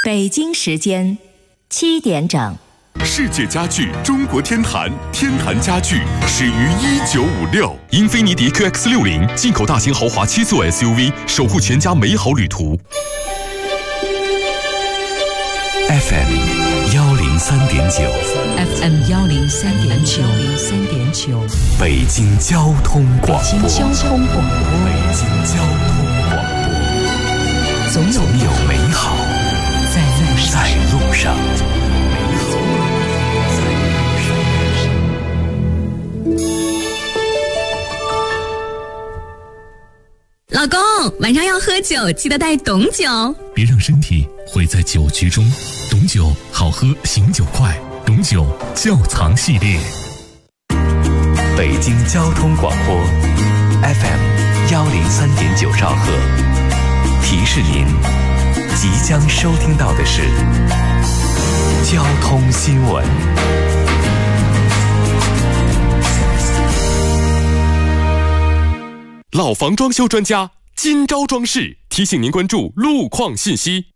北京时间7点整。 世界家具中国天坛，天坛家具始于1956。 英菲尼迪 QX60 进口大型豪华7座 SUV， 守护全家美好旅途。 FM 103.9 FM 103.9 北京交通广播。 北京交通广播。总有美好在路上。 老公，晚上要喝酒，记得带董酒。 别让身体毁在酒局中。董酒好喝，醒酒快。董酒窖藏系列。 北京交通广播 FM 103.9兆赫。提示您，即将收听到的是交通新闻。 老房装修专家金招装饰提醒您关注路况信息。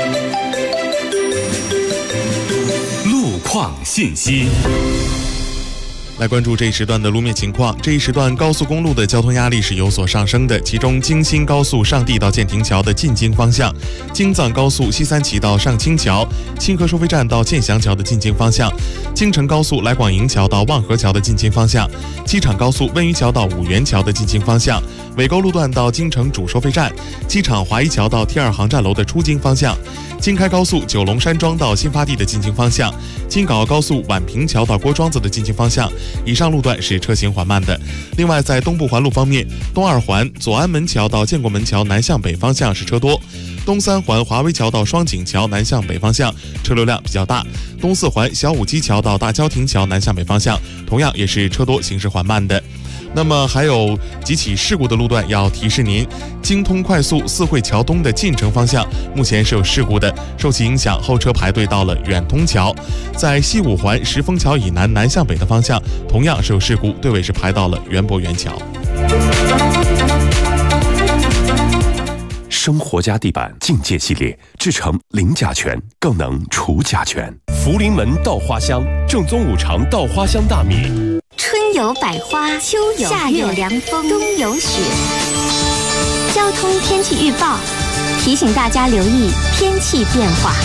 路况信息。 来关注这一时段的路面情况。这一时段高速公路的交通压力是有所上升的，其中京新高速上地到建亭桥的进京方向，京藏高速西三旗到上清桥、清河收费站到建祥桥的进京方向，京承高速来广营桥到望河桥的进京方向，机场高速温榆桥到五原桥的进京方向，尾沟路段到京承主收费站，机场华一桥到T2航站楼的出京方向，京开高速九龙山庄到新发地的进京方向，京港澳高速宛平桥到郭庄子的进京方向，以上路段是车行缓慢的。另外，在东部环路方面，东二环左安门桥到建国门桥南向北方向是车多，东三环华威桥到双井桥南向北方向车流量比较大，东四环小武基桥到大郊亭桥南向北方向同样也是车多，行驶缓慢的。那么还有几起事故的路段要提示您，京通快速四惠桥东的进城方向目前是有事故的，受其影响后车排队到了远通桥。在西五环石峰桥以南南向北的方向同样是有事故，队尾是排到了园博园桥。 生活家地板境界系列制成零甲醛，更能除甲醛。福临门稻花香正宗五常稻花香大米。 春有百花，秋有夏有凉风，冬有雪。交通天气预报提醒大家留意天气变化。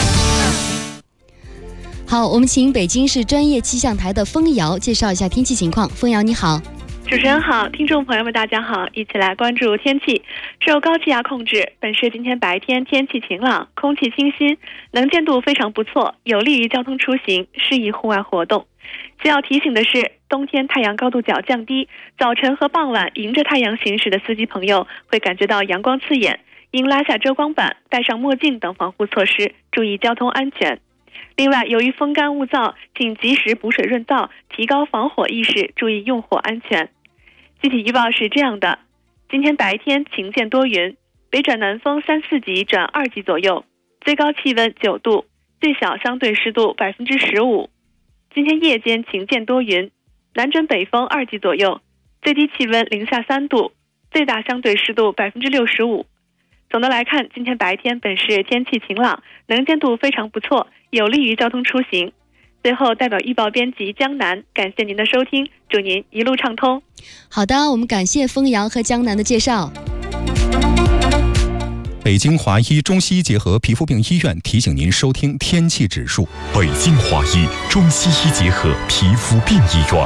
好，我们请北京市专业气象台的封瑶介绍一下天气情况。封瑶你好。 主持人好，听众朋友们大家好，一起来关注天气。受高气压控制，本市今天白天天气晴朗，空气清新，能见度非常不错，有利于交通出行，适宜户外活动。需要提醒的是，冬天太阳高度角降低，早晨和傍晚迎着太阳行驶的司机朋友会感觉到阳光刺眼，应拉下遮光板，戴上墨镜等防护措施，注意交通安全。另外，由于风干物燥，请及时补水润道，提高防火意识，注意用火安全。具体预报是这样的：今天白天晴见多云，北转南风3-4级转2级左右，最高气温9度，最小相对湿度15%。今天夜间晴见多云，南转北风2级左右，最低气温零下3度，最大相对湿度65%。总的来看，今天白天本市天气晴朗，能见度非常不错，有利于交通出行。最后，代表预报编辑江南，感谢您的收听，祝您一路畅通。 好的，我们感谢封瑶和江南的介绍。 北京华医中西医结合皮肤病医院提醒您收听天气指数。 北京华医中西医结合皮肤病医院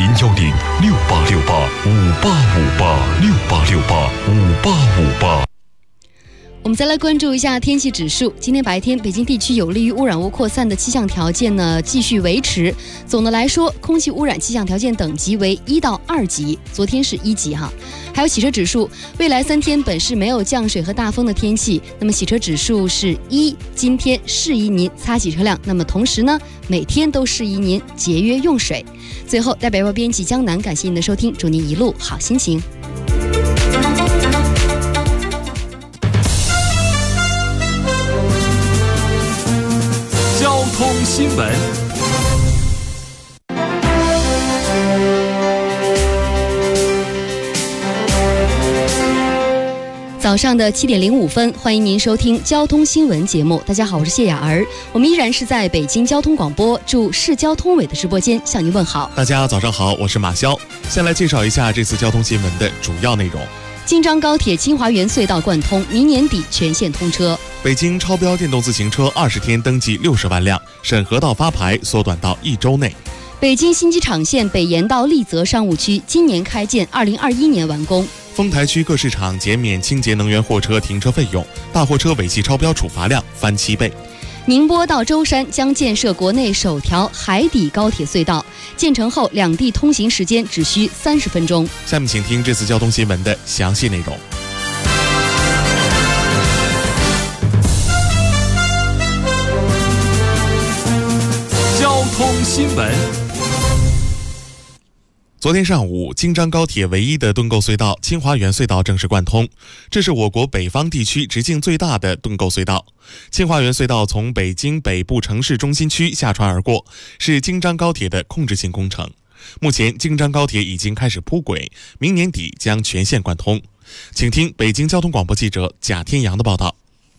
，0106868585868，68685858。 我们再来关注一下天气指数。今天白天北京地区有利于污染物扩散的气象条件呢继续维持。总的来说，空气污染气象条件等级为1到2级，昨天是1级哈。还有洗车指数，未来3天本市没有降水和大风的天气，那么洗车指数是1，今天适宜您擦洗车辆，那么同时呢，每天都适宜您节约用水。最后，代表编辑江南感谢您的收听，祝您一路好心情。 交通新闻。 早上的7点05分，欢迎您收听交通新闻节目。大家好，我是谢雅儿，我们依然是在北京交通广播驻市交通委的直播间向您问好。 大家早上好，我是马潇。先来介绍一下这次交通新闻的主要内容。 京张高铁清华园隧道贯通，明年底全线通车。 北京超标电动自行车20天登记60万辆，审核到发牌缩短到1周内。 北京新机场线北延到丽泽商务区今年开建，2021年完工。 丰台区各市场减免清洁能源货车停车费用，大货车违纪超标处罚量翻7倍。 宁波到舟山将建设国内首条海底高铁隧道，建成后两地通行时间只需30分钟。 下面请听这次交通新闻的详细内容。 交通新闻。 昨天上午，京张高铁唯一的盾构隧道清华园隧道正式贯通，这是我国北方地区直径最大的盾构隧道。清华园隧道从北京北部城市中心区下穿而过，是京张高铁的控制性工程。目前，京张高铁已经开始铺轨，明年底将全线贯通。请听北京交通广播记者贾天阳的报道。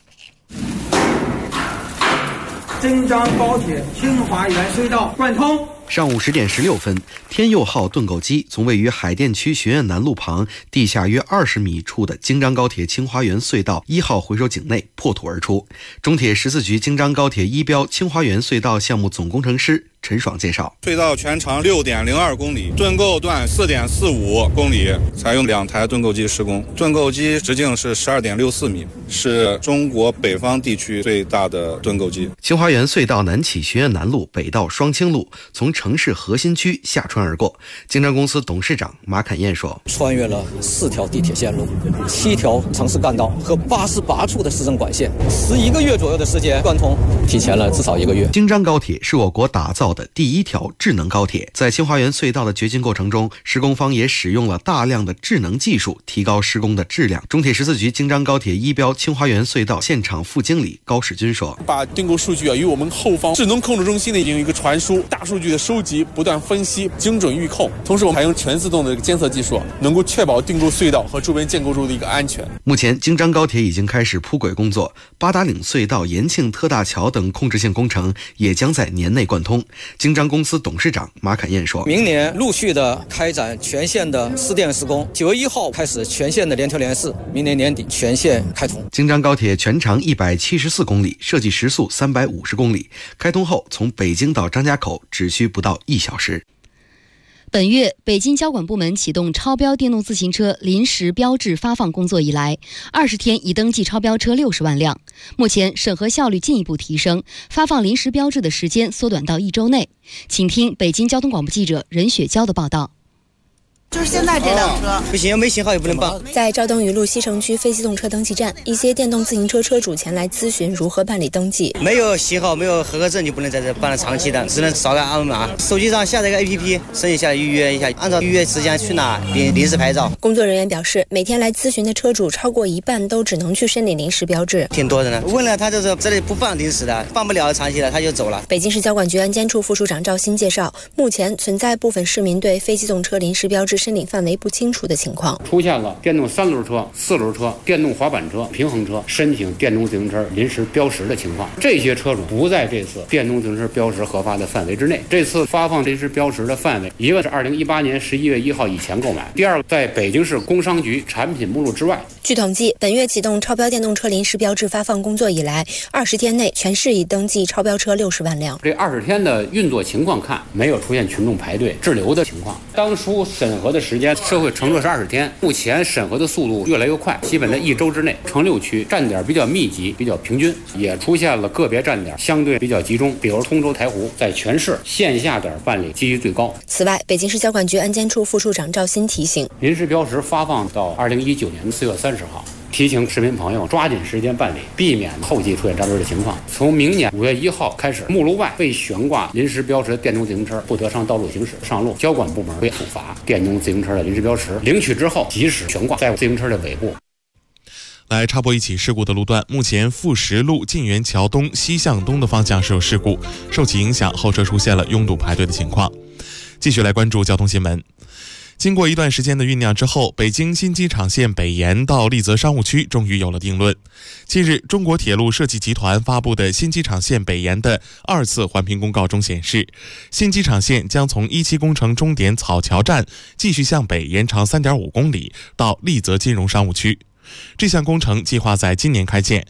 京张高铁清华园隧道贯通。 上午10点16分，天佑号盾构机从位于海淀区学院南路旁地下约20米处的京张高铁清华园隧道1号回收井内破土而出。中铁14局京张高铁一标清华园隧道项目总工程师陈爽介绍， 隧道全长6.02公里，盾构段4.45公里，采用2台盾构机施工。盾构机直径是12.64米，是中国北方地区最大的盾构机。 清华园隧道南起学院南路，北到双清路，从城市核心区下穿而过。京张公司董事长马侃燕说， 穿越了4条地铁线路、7条城市干道和88处的市政管线，11个月左右的时间贯通，提前了至少1个月。 京张高铁是我国打造的第1条智能高铁，在清华园隧道的掘进过程中，施工方也使用了大量的智能技术，提高施工的质量。中铁14局京张高铁一标清华园隧道现场副经理高世军说， 把盾构数据与我们后方智能控制中心的一个传输，大数据的收集，不断分析，精准预控。同时我们还用全自动的监测技术，能够确保盾构隧道和周边建构物的一个安全。 目前京张高铁已经开始铺轨工作，八达岭隧道、延庆特大桥等控制性工程也将在年内贯通。京张公司董事长马侃燕说， 明年陆续的开展全线的试电施工，9月1号开始全线的联调联试，明年年底全线开通。 京张高铁全长174公里，设计时速350公里，开通后从北京到张家口只需不到1小时。 本月，北京交管部门启动超标电动自行车临时标志发放工作以来，20天已登记超标车60万辆。目前审核效率进一步提升，发放临时标志的时间缩短到1周内。请听北京交通广播记者任雪娇的报道。 就是现在这辆车不行，没信号也不能办。 在赵登禹路西城区非机动车登记站，一些电动自行车车主前来咨询如何办理登记。 没有信号，没有合格证就不能在这办了长期的，只能扫个二维码，手机上下载个 APP， 申请下来预约一下，按照预约时间去拿临时牌照。 工作人员表示，每天来咨询的车主超过一半都只能去申领临时标志， 挺多的呢。问了他就是这里不办临时的，办不了长期的他就走了。 北京市交管局安监处副处长赵鑫介绍，目前存在部分市民对非机动车临时标志申领范围不清楚的情况， 出现了电动3轮车、4轮车、电动滑板车、平衡车申请电动自行车临时标识的情况，这些车主不在这次电动自行车标识核发的范围之内。这次发放临时标识的范围，一个是2018年11月1号以前购买，第二个在北京市工商局产品目录之外。 据统计，本月启动超标电动车临时标志发放工作以来，20天内全市已登记超标车60万辆。 这20天的运作情况看，没有出现群众排队滞留的情况。当初审核的时间，社会承诺是20天，目前审核的速度越来越快，基本在1周之内。城6区站点比较密集，比较平均，也出现了个别站点相对比较集中，比如通州、台湖，在全市线下点办理几率最高。 此外，北京市交管局安监处副处长赵鑫提醒， 临时标识发放到2019年4月30号。提醒市民朋友抓紧时间办理，避免后期出现扎堆的情况。从明年5月1号开始，目录外被悬挂临时标识的电动自行车不得上道路行驶。上路，交管部门会处罚电动自行车的临时标识，领取之后及时悬挂在自行车的尾部。 来插播一起事故的路段，目前富实路晋源桥东西向东的方向是有事故，受其影响，后车出现了拥堵排队的情况。继续来关注交通新闻。 经过一段时间的酝酿之后，北京新机场线北延到丽泽商务区终于有了定论。近日，中国铁路设计集团发布的新机场线北延的2次环评公告中显示，新机场线将从一期工程终点草桥站继续向北延长 3.5 公里到丽泽金融商务区。这项工程计划在今年开建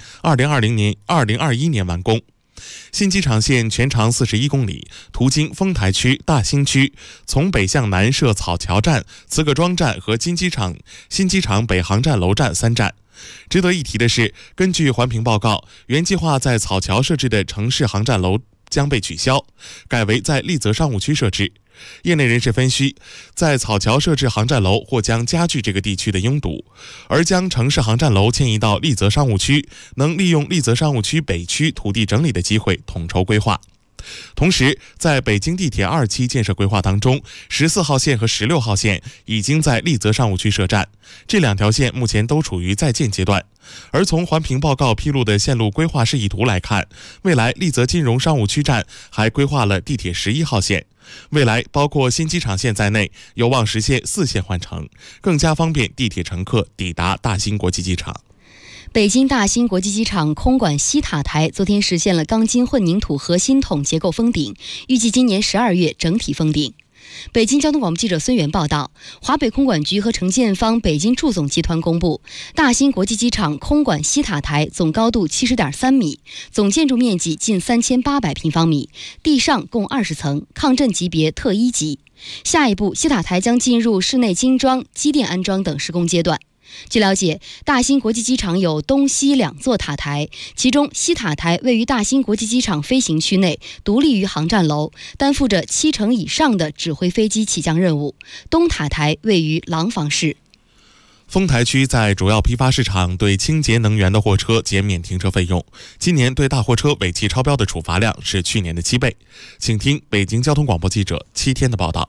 ，2021年完工。新机场线全长41公里，途经丰台区、大兴区，从北向南设草桥站、慈各庄站和新机场北航站楼站3站。值得一提的是，根据环评报告，原计划在草桥设置的城市航站楼将被取消，改为在丽泽商务区设置。业内人士分析，在草桥设置航站楼或将加剧这个地区的拥堵，而将城市航站楼迁移到丽泽商务区，能利用丽泽商务区北区土地整理的机会统筹规划。同时，在北京地铁2期建设规划当中，14号线和16号线已经在丽泽商务区设站，这2条线目前都处于在建阶段。而从环评报告披露的线路规划示意图来看，未来丽泽金融商务区站还规划了地铁11号线，未来包括新机场线在内，有望实现4线换乘，更加方便地铁乘客抵达大兴国际机场。 北京大兴国际机场空管西塔台昨天实现了钢筋混凝土核心筒结构封顶，预计今年12月整体封顶。北京交通广播记者孙源报道，华北空管局和承建方北京筑总集团公布，大兴国际机场空管西塔台总高度 70.3 米，总建筑面积近3800平方米，地上共20层，抗震级别特1级。下一步，西塔台将进入室内精装、机电安装等施工阶段。据了解，大兴国际机场有东西2座塔台，其中西塔台位于大兴国际机场飞行区内，独立于航站楼，担负着7成以上的指挥飞机起降任务。东塔台位于廊坊市。 丰台区在主要批发市场对清洁能源的货车减免停车费用，今年对大货车尾气超标的处罚量是去年的7倍。请听北京交通广播记者7天的报道。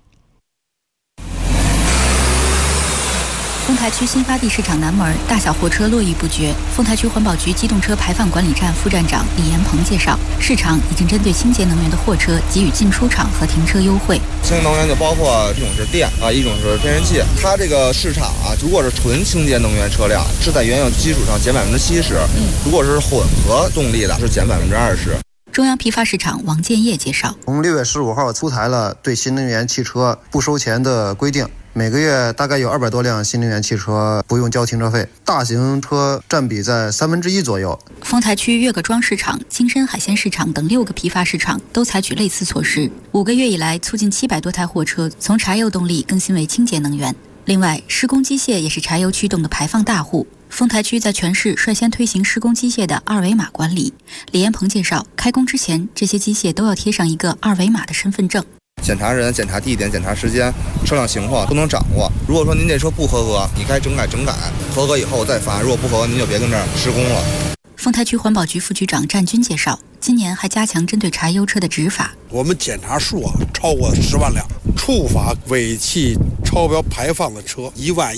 丰台区新发地市场南门，大小货车络绎不绝。丰台区环保局机动车排放管理站副站长李延鹏介绍，市场已经针对清洁能源的货车给予进出场和停车优惠。 清洁能源就包括一种是电啊，一种是天然气。它这个市场啊，如果是纯清洁能源车辆，是在原有基础上减70%；如果是混合动力的，是减20%。 中央批发市场王建业介绍， 从6月15号出台了对新能源汽车不收钱的规定。每个月大概有200多辆新能源汽车不用交停车费，大型车占比在1/3左右。 丰台区岳各庄市场、金深海鲜市场等6个批发市场都采取类似措施。5个月以来，促进700多台货车从柴油动力更新为清洁能源。另外，施工机械也是柴油驱动的排放大户。丰台区在全市率先推行施工机械的2维码管理。李延鹏介绍，开工之前，这些机械都要贴上一个2维码的身份证。 检查人、检查地点、检查时间、车辆情况都能掌握。如果说您这车不合格，你该整改，合格以后再发；如果不合格，您就别跟这儿施工了。 丰台区环保局副局长战军介绍，今年还加强针对柴油车的执法。 我们检查数超过10万辆，处罚尾气超标排放的车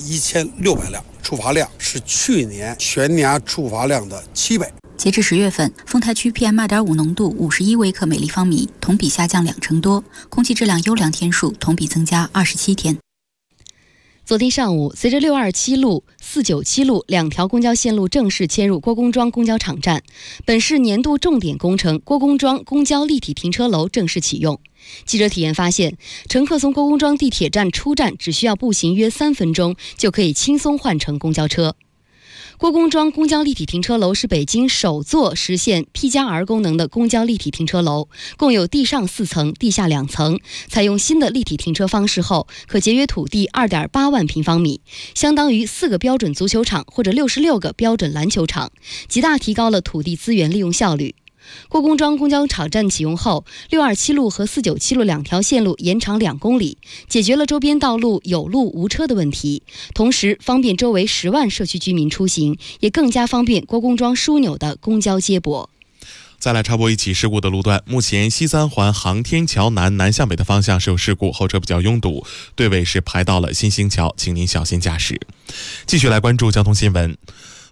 11600辆，处罚量是去年全年处罚量的7倍。 截至10月份，丰台区 PM2.5 浓度51微克每立方米，同比下降2成多，空气质量优良天数同比增加27天。 昨天上午，随着627路、497路2条公交线路正式迁入郭公庄公交场站，本市年度重点工程郭公庄公交立体停车楼正式启用。记者体验发现，乘客从郭公庄地铁站出站只需要步行约3分钟，就可以轻松换乘公交车。郭公庄公交立体停车楼是北京首座实现 P+R 功能的公交立体停车楼，共有地上4层、地下2层。采用新的立体停车方式后，可节约土地 2.8万平方米，相当于4个标准足球场或者66个标准篮球场，极大提高了土地资源利用效率。郭公庄公交场站启用后，627路和497路2条线路延长2公里，解决了周边道路有路无车的问题，同时方便周围10万社区居民出行，也更加方便郭公庄枢纽的公交接驳。 再来插播一起事故的路段，目前西三环航天桥南向北的方向是有事故，后车比较拥堵，队尾是排到了新兴桥，请您小心驾驶。继续来关注交通新闻。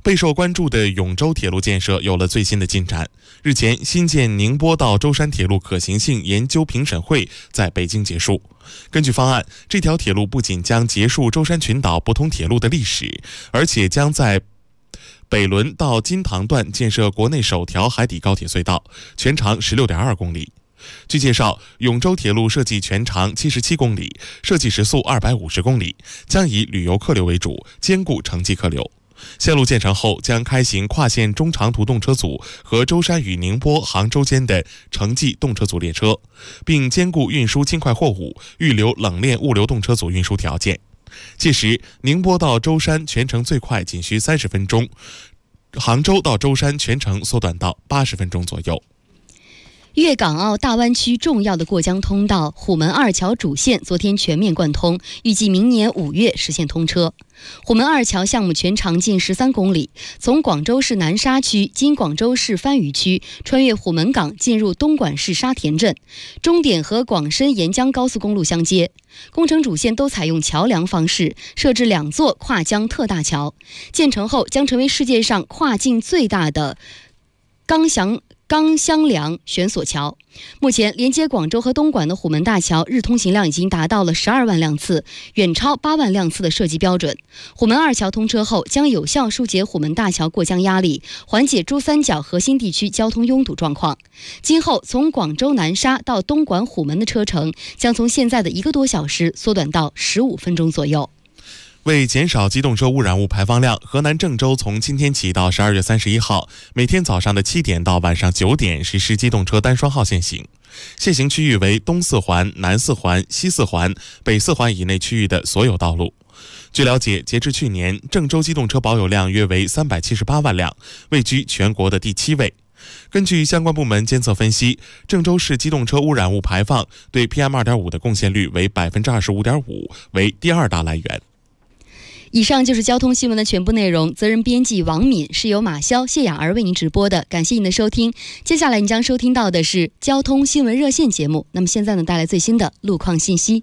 备受关注的永州铁路建设有了最新的进展。日前，新建宁波到舟山铁路可行性研究评审会在北京结束。根据方案，这条铁路不仅将结束舟山群岛不通铁路的历史，而且将在北仑到金堂段建设国内首条海底高铁隧道，全长16.2公里。据介绍，永州铁路设计全长77公里，设计时速250公里，将以旅游客流为主，兼顾城际客流。线路建成后，将开行跨线中长途动车组和舟山与宁波、杭州间的城际动车组列车，并兼顾运输轻快货物、预留冷链物流动车组运输条件。届时，宁波到舟山全程最快仅需30分钟，杭州到舟山全程缩短到80分钟左右。 粤港澳大湾区重要的过江通道虎门二桥主线昨天全面贯通，预计明年5月实现通车。虎门二桥项目全长近13公里，从广州市南沙区经广州市番禺区，穿越虎门港进入东莞市沙田镇，终点和广深沿江高速公路相接。工程主线都采用桥梁方式，设置2座跨江特大桥，建成后将成为世界上跨境最大的钢箱梁悬索桥。目前连接广州和东莞的虎门大桥日通行量已经达到了12万辆次，远超8万辆次的设计标准。虎门二桥通车后，将有效疏解虎门大桥过江压力，缓解珠三角核心地区交通拥堵状况。今后从广州南沙到东莞虎门的车程将从现在的1个多小时缩短到15分钟左右。 为减少机动车污染物排放量，河南郑州从今天起到12月31号，每天早上的7点到晚上9点实施机动车单双号限行。限行区域为东4环、南4环、西4环、北4环以内区域的所有道路。据了解，截至去年，郑州机动车保有量约为378万辆，位居全国的第7位。根据相关部门监测分析，郑州市机动车污染物排放对 PM2.5 的贡献率为 25.5%， 为第2大来源。 以上就是交通新闻的全部内容，责任编辑王敏，是由马潇、谢雅儿为您直播的，感谢您的收听。接下来你将收听到的是交通新闻热线节目，那么现在呢，带来最新的路况信息。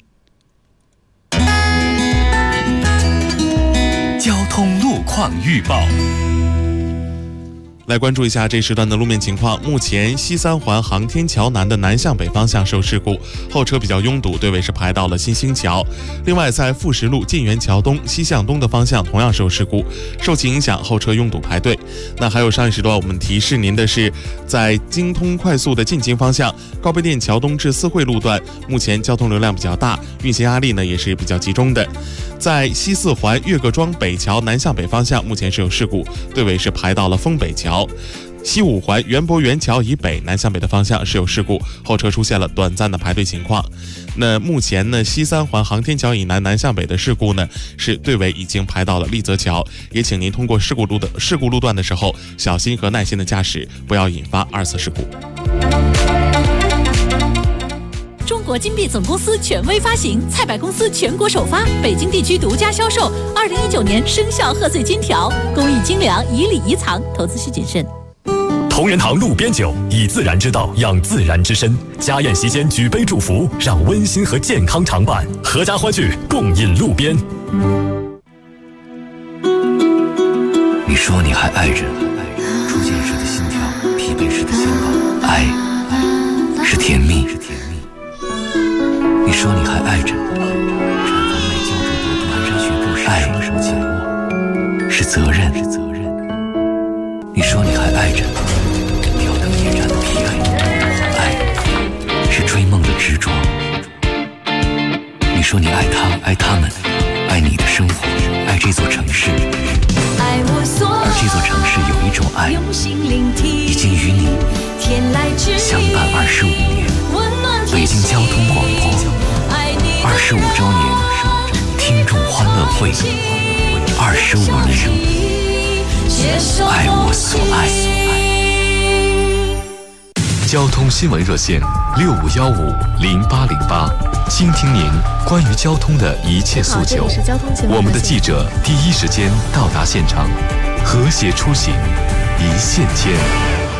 交通路况预报。 来关注一下这时段的路面情况。目前西3环航天桥南的南向北方向受事故，后车比较拥堵，队尾是排到了新兴桥。另外，在富石路晋源桥东西向东的方向同样受事故，受其影响，后车拥堵排队。那还有上一时段我们提示您的是，在京通快速的进京方向，高碑店桥东至四惠路段，目前交通流量比较大，运行压力呢也是比较集中的。在西4环岳各庄北桥南向北方向，目前是有事故，队尾是排到了丰北桥。西5环园博园桥以北南向北的方向是有事故，后车出现了短暂的排队情况。那目前呢，西3环航天桥以南南向北的事故呢，是队尾已经排到了丽泽桥，也请您通过事故路段的时候，小心和耐心的驾驶，不要引发2次事故。 中国金币总公司权威发行，菜百公司全国首发，北京地区独家销售。2019年生肖贺岁金条，公益精良，以礼仪藏，投资需谨慎。 同仁堂路边酒，以自然之道养自然之身。家宴席间举杯祝福，让温馨和健康常伴，阖家欢聚，共饮路边。 你说你还爱着，初见时的心跳，疲惫时的肩膀，爱是甜蜜。你说你还爱着，产房内浇筑的蹒跚学步时双手紧握，是责任。你说你还爱着，挑灯夜战的疲惫，爱是追梦的执着。你说你爱他，爱他们，爱你的生活，爱这座城市。而这座城市有一种爱，已经与你相伴25年。北京交通广播25周年听众欢乐会，25年，爱我所爱。 交通新闻热线65150808，倾听您关于交通的一切诉求。我们的记者第一时间到达现场，和谐出行，一线牵。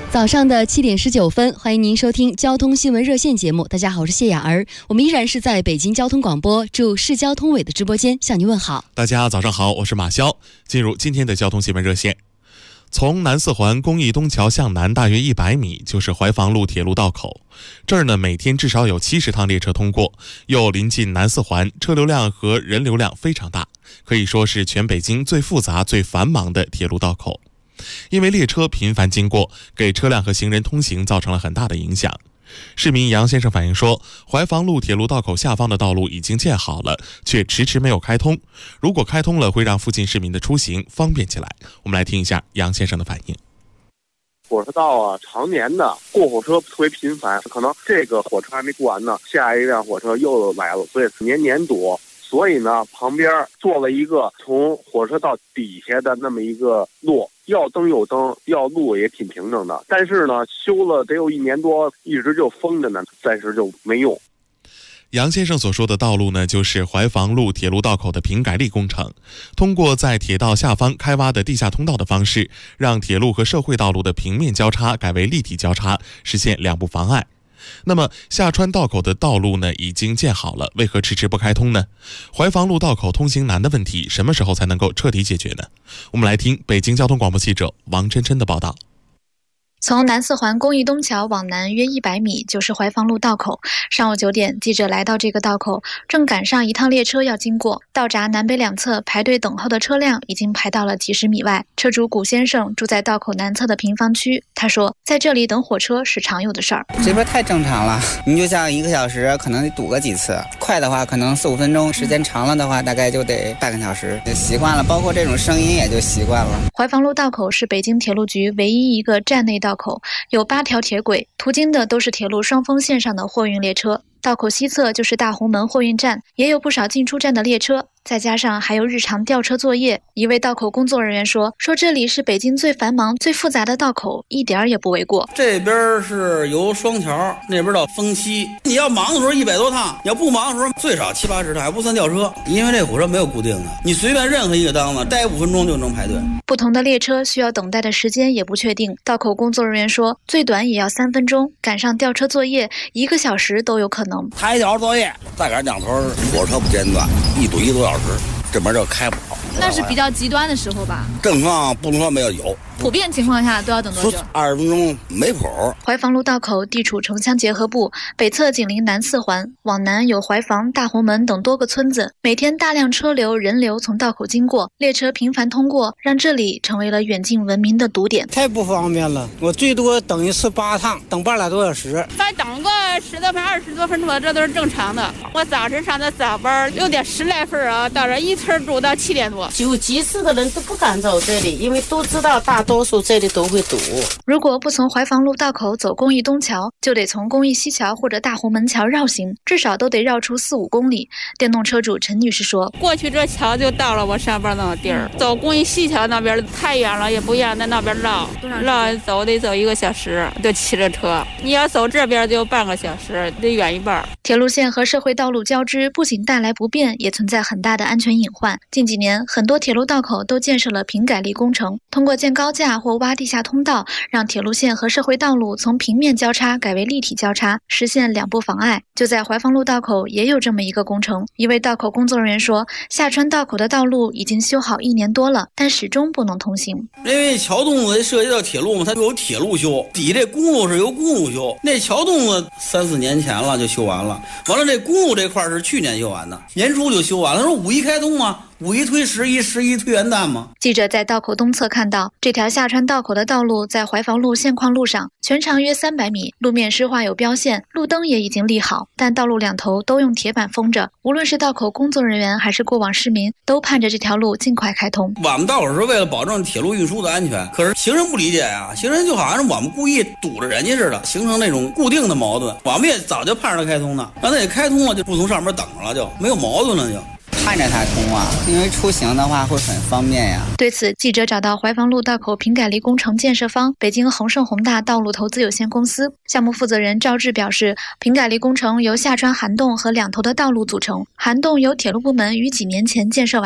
早上的7点19分，欢迎您收听交通新闻热线节目。大家好，我是谢雅儿，我们依然是在北京交通广播驻市交通委的直播间向您问好。 大家早上好，我是马潇。进入今天的交通新闻热线。从南四环公益东桥向南大约100米就是怀房路铁路道口，这儿呢每天至少有70趟列车通过，又临近南四环，车流量和人流量非常大，可以说是全北京最复杂最繁忙的铁路道口。因为列车频繁经过，给车辆和行人通行造成了很大的影响。市民杨先生反映说，怀房路铁路道口下方的道路已经建好了，却迟迟没有开通。如果开通了，会让附近市民的出行方便起来。我们来听一下杨先生的反应。 火车道啊，常年的过火车特别频繁，可能这个火车还没过完呢，下一辆火车又来了，所以年年堵。所以呢，旁边做了一个从火车道底下的那么一个路，要灯有灯，要路也挺平整的。但是呢，修了得有1年多，一直就封着呢，暂时就没用。 杨先生所说的道路呢，就是怀房路铁路道口的平改力工程，通过在铁道下方开挖的地下通道的方式，让铁路和社会道路的平面交叉改为立体交叉，实现两不妨碍。那么下川道口的道路呢已经建好了，为何迟迟不开通呢？怀房路道口通行难的问题什么时候才能够彻底解决呢？我们来听北京交通广播记者王琛琛的报道。 从南四环公益东桥往南约100米就是怀房路道口。上午9点，记者来到这个道口，正赶上一趟列车要经过，道闸南北两侧排队等候的车辆已经排到了几十米外。车主古先生住在道口南侧的平房区，他说在这里等火车是常有的事儿。 这边太正常了，你就像1个小时可能得堵个几次，快的话可能4-5分钟，时间长了的话大概就得半个小时，就习惯了，包括这种声音也就习惯了。 怀房路道口是北京铁路局唯一一个站内道口，有8条铁轨，途经的都是铁路双峰线上的货运列车。道口西侧就是大红门货运站，也有不少进出站的列车，再加上还有日常吊车作业。一位道口工作人员说这里是北京最繁忙最复杂的道口，一点也不为过。 这边是由双桥，那边到丰西，你要忙的时候100多趟，要不忙的时候最少70-80趟，还不算吊车。因为这火车没有固定的，你随便任何一个档子待5分钟就能排队。 不同的列车需要等待的时间也不确定，道口工作人员说最短也要3分钟，赶上吊车作业1个小时都有可能。 抬脚作业， 再赶2头火车不间断，一堵1多小时，这门就开不了。 那是比较极端的时候吧？ 正常不能说没有， 普遍情况下都要等多久 ？20分钟没谱。 怀房路道口地处城乡结合部，北侧紧邻南四环，往南有怀房、大红门等多个村子，每天大量车流人流从道口经过，列车频繁通过，让这里成为了远近闻名的堵点。 太不方便了，我最多等一次8趟，等半来多小时。 再等个10多分、20多分钟，这都是正常的。我早晨上的早班，6点10来分啊，到这一村堵到7点多。 有急事的人都不敢走这里，因为都知道大多数这里都会堵。 如果不从怀房路道口走公益东桥，就得从公益西桥或者大红门桥绕行，至少都得绕出4-5公里。电动车主陈女士说， 过去这桥就到了我上班那个地儿，走公益西桥那边太远了，也不愿在那边绕得走1个小时，就骑着车。你要走这边就半个小时，得远一半。 铁路线和社会道路交织不仅带来不便，也存在很大的安全隐患。近几年，很多铁路道口都建设了平改力工程，通过建高架或挖地下通道，让铁路线和社会道路从平面交叉改为立体交叉，实现两不妨碍。就在怀房路道口也有这么一个工程。一位道口工作人员说，下川道口的道路已经修好1年多了，但始终不能通行。 因为桥洞子涉及到铁路嘛，它有铁路修，底这公路是由公路修。那桥洞子3-4年前了就修完了，完了这公路这块是去年修完的，年初就修完了。他说5·1开通嘛，5一推11推元旦吗？ 记者在道口东侧看到，这条下川道口的道路在怀房路现矿路上，全长约300米，路面湿化有标线，路灯也已经立好，但道路两头都用铁板封着。无论是道口工作人员还是过往市民，都盼着这条路尽快开通。 我们道口是为了保证铁路运输的安全，可是行人不理解呀，行人就好像是我们故意堵着人家似的，形成那种固定的矛盾。我们也早就盼着它开通呢，让它也开通了，就不从上面等了，就没有矛盾了就。 盼着它通啊，因为出行的话会很方便呀。 对此，记者找到怀房路道口平改力工程建设方北京恒盛宏大道路投资有限公司项目负责人赵志表示，平改力工程由下川涵洞和两头的道路组成，涵洞由铁路部门于几年前建设完毕，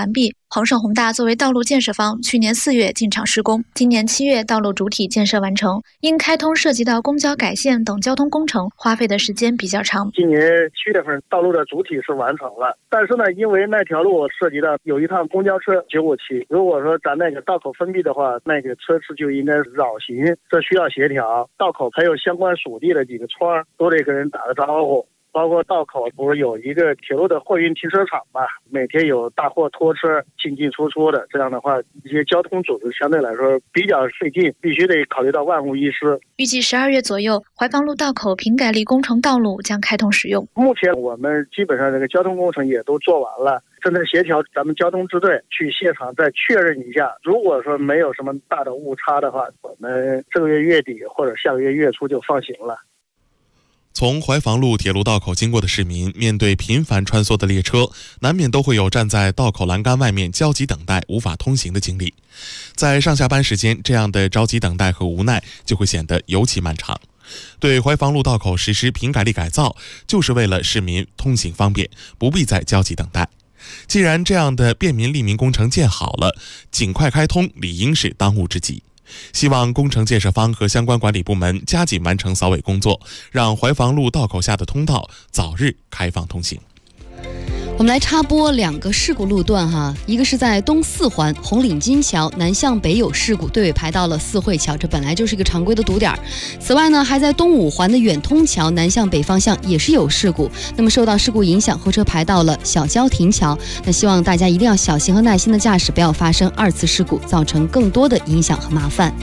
恒盛宏大作为道路建设方，去年4月进场施工，今年7月道路主体建设完成。因开通涉及到公交改线等交通工程，花费的时间比较长。 今年7月份道路的主体是完成了，但是呢，因为那条路涉及到有一趟公交车经过期，如果说咱那个道口封闭的话，那个车次就应该绕行，这需要协调。道口还有相关属地的几个村都得跟人打个招呼。包括道口不是有一个铁路的货运停车场嘛，每天有大货拖车进进出出的，这样的话一些交通组织相对来说比较费劲，必须得考虑到万无一失。 预计12月左右，怀房路道口平改力工程道路将开通使用。 目前我们基本上这个交通工程也都做完了，正在协调咱们交通支队去现场再确认一下，如果说没有什么大的误差的话，我们这个月月底或者下个月月初就放行了。 从怀房路铁路道口经过的市民，面对频繁穿梭的列车，难免都会有站在道口栏杆外面焦急等待无法通行的经历。在上下班时间，这样的着急等待和无奈就会显得尤其漫长。对怀房路道口实施平改力改造，就是为了市民通行方便，不必再焦急等待。既然这样的便民利民工程建好了，尽快开通理应是当务之急。希望工程建设方和相关管理部门加紧完成扫尾工作，让怀房路道口下的通道早日开放通行。 我们来插播2个事故路段哈，一个是在东4环红岭金桥南向北有事故，队尾排到了四惠桥，这本来就是一个常规的堵点。此外呢，还在东5环的远通桥南向北方向也是有事故，那么受到事故影响，货车排到了小交亭桥。那希望大家一定要小心和耐心的驾驶，不要发生2次事故，造成更多的影响和麻烦。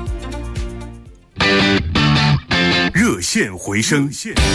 热线回声。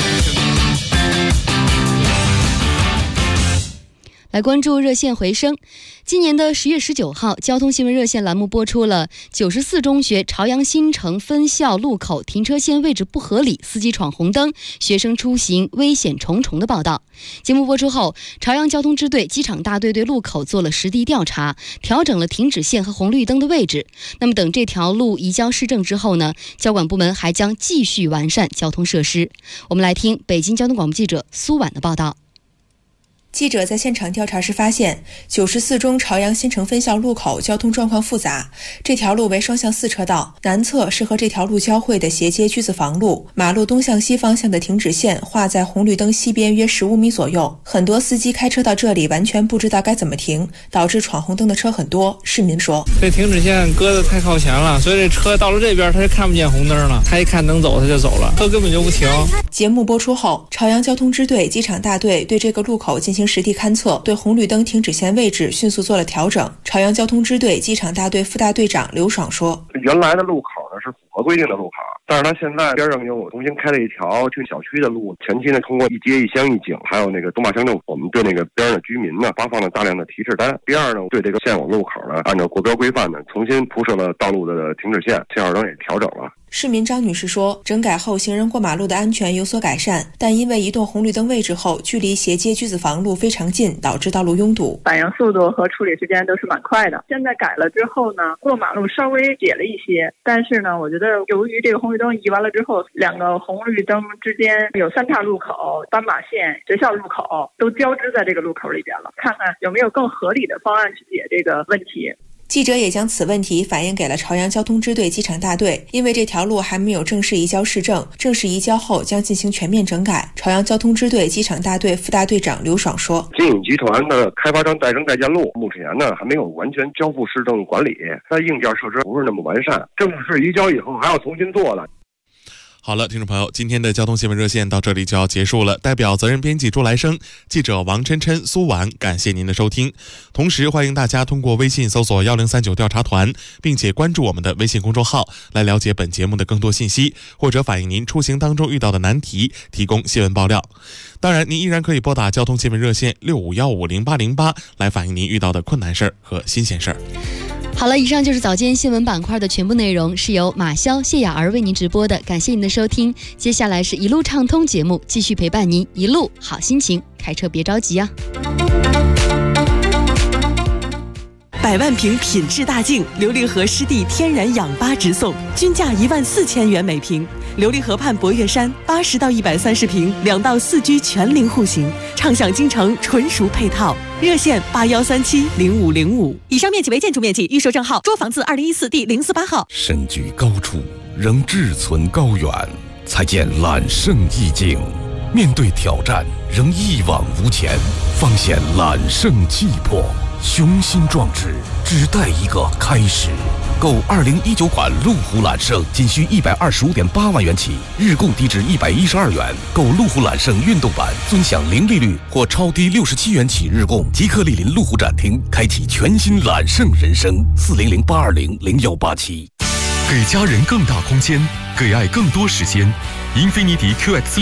来关注热线回声。今年的10月19号，交通新闻热线栏目播出了94中学朝阳新城分校路口停车线位置不合理，司机闯红灯，学生出行危险重重的报道。节目播出后，朝阳交通支队机场大队对路口做了实地调查，调整了停止线和红绿灯的位置。那么等这条路移交市政之后呢，交管部门还将继续完善交通设施。我们来听北京交通广播记者苏婉的报道。 记者在现场调查时发现，94中朝阳新城分校路口交通状况复杂。这条路为双向4车道，南侧是和这条路交汇的斜街居子房路，马路东向西方向的停止线画在红绿灯西边约15米左右。很多司机开车到这里完全不知道该怎么停，导致闯红灯的车很多。市民说， 这停止线搁得太靠前了，所以这车到了这边他就看不见红灯了，他一看能走他就走了，车根本就不停。 节目播出后，朝阳交通支队机场大队对这个路口进行实地勘测，对红绿灯停止线位置迅速做了调整。朝阳交通支队机场大队副大队长刘爽说， 原来的路口呢是符合规定的路口，但是他现在边上又重新开了一条去小区的路，前期呢通过一街一乡一景还有那个东坝乡政府，我们对那个边上的居民呢发放了大量的提示单。第二呢，对这个现有路口呢按照国标规范呢重新铺设了道路的停止线，信号灯也调整了。 市民张女士说，整改后行人过马路的安全有所改善，但因为移动红绿灯位置后距离斜街居子房路非常近，导致道路拥堵， 反应速度和处理时间都是蛮快的。现在改了之后呢，过马路稍微解了一些，但是呢，我觉得由于这个红绿灯移完了之后，2个红绿灯之间有3岔路口、斑马线、学校路口都交织在这个路口里边了，看看有没有更合理的方案去解这个问题。 记者也将此问题反映给了朝阳交通支队机场大队，因为这条路还没有正式移交市政，正式移交后将进行全面整改。朝阳交通支队机场大队副大队长刘爽说， 金影集团的开发商代征代建路目前呢还没有完全交付市政管理，它硬件设施不是那么完善，正式移交以后还要重新做了。 好了，听众朋友，今天的交通新闻热线到这里就要结束了。代表责任编辑朱来生、记者王琛琛、苏婉，感谢您的收听。同时，欢迎大家通过微信搜索1039调查团，并且关注我们的微信公众号，来了解本节目的更多信息，或者反映您出行当中遇到的难题，提供新闻爆料。当然，您依然可以拨打交通新闻热线65150808来反映您遇到的困难事儿和新鲜事儿。 好了，以上就是早间新闻板块的全部内容，是由马潇、谢雅儿为您直播的，感谢您的收听。接下来是一路畅通节目，继续陪伴您一路好心情，开车别着急啊。 100万瓶品质大净琉璃河湿地天然氧吧直送，均价14000元每瓶。琉璃河畔博悦山80到130平，2到4居全龄户型，畅享京城纯熟配套。热线81370505。以上面积为建筑面积，预售证号捉房子2014第048号。 身居高处，仍志存高远，才见揽胜意境；面对挑战，仍一往无前，方显揽胜气魄。雄心壮志，只待一个开始。购2019款路虎揽胜，仅需125.8万元起，日供低至112元。购路虎揽胜运动版，尊享零利率或超低67元起日供。即刻莅临路虎展厅，开启全新揽胜人生。400-820-0187。 给家人更大空间，给爱更多时间。英菲尼迪 QX